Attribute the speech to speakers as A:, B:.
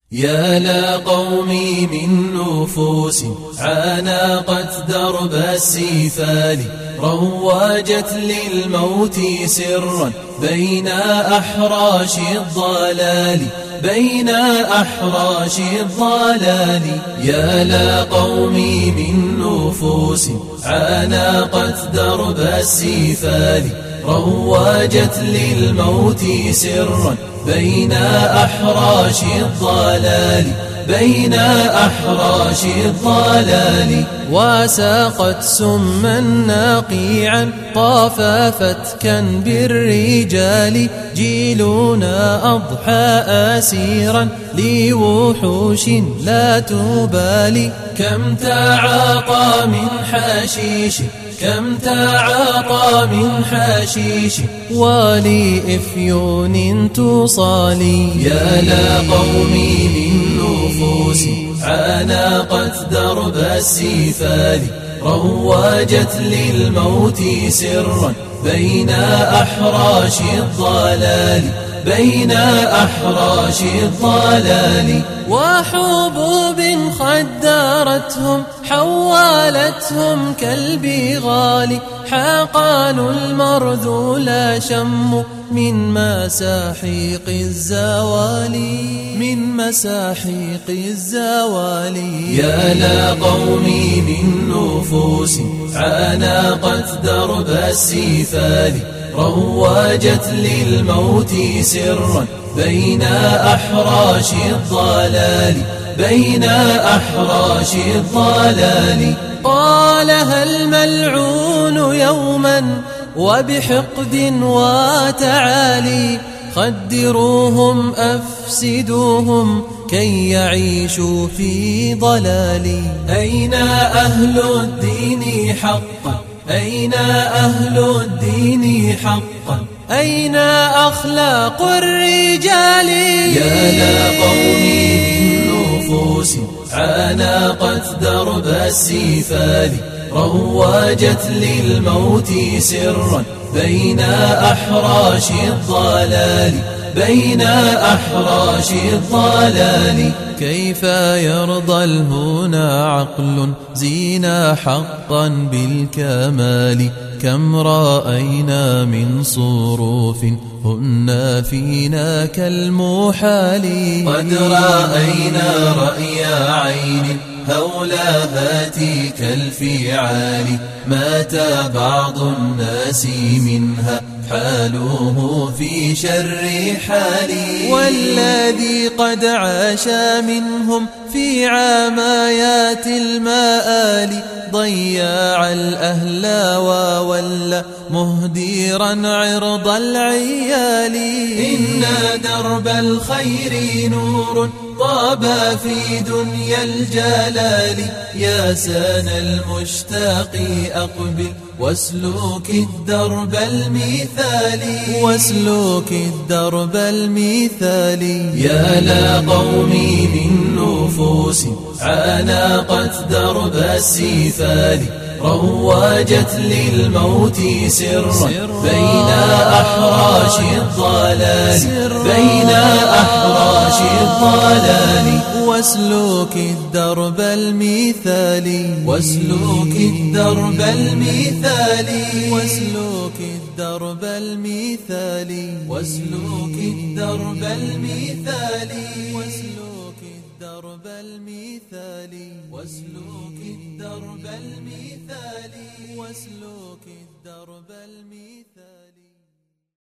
A: يا لا قومي من نفوس عانقت درب السفال، رواجت للموت سرا بين أحراش الضلال، بين أحراش الضلال. يا لا قومي من نفوس عانقت درب السفال، رواجت للموت سرا بين أحراش الضلال، بين أحراش الضلال. وساقت سما نقيعا طاف فتكا بالرجال، جيلنا أضحى أسيرا لوحوش لا تبالي. كم تعاطى من حشيش، كم تعاطى من حشيش، ولإفيون تصالي. يا لا قومي من نفوس عانقت درب السفال، رواجت للموت سرا بين أحراش الضلال، بين أحراش الضلال. وحبوب خدرتهم حولتهم كالبغال، حقان المرذول شم من مساحيق الزوال، من مساحيق الزوال. يا لا قومي من نفوس عانقت درب السفال، رواجت للموت سرا بين أحراش الضلال، بين أحراش الضلال. قالها الملعون يوما وبحقد وتعالي، خدروهم أفسدوهم كي يعيشوا في ضلال. أين أهل الدين حقا، أين أهل الدين حقا، أين أخلاق الرجال؟ يا لا قومي من نفوس عانقت درب السفال، رواجت للموت سرا بين أحراش الضلال، بين أحراش الضلال. كيف يرضى الهنا عقل زينا حقا بالكمال، كم رأينا من صروف هن فينا كالمحال. قد رأينا رأي عين هولها كالفعال، مات بعض الناس منها حالوه في شر حالي. والذي قد عاش منهم في عمايات المآل، ضيع الأهل وولى مهديرا عرض العيال. إن درب الخير نور طاب في دنيا الجلال، يا سان المشتاق أقبل واسلوك الدرب المثالي، واسلوك الدرب المثالي. يا لا قومي من نفوس عانقت درب السفال، رواجت للموت سرا بين أحراش الضلال، بين أحراش الضلال. واسلوك الدرب المثالي، واسلوك الدرب المثالي، واسلوك الدرب المثالي، واسلوك الدرب المثالي، واسلوك الدرب المثالي، واسلوك الدرب المثالي، واسلوك الدرب المثالي.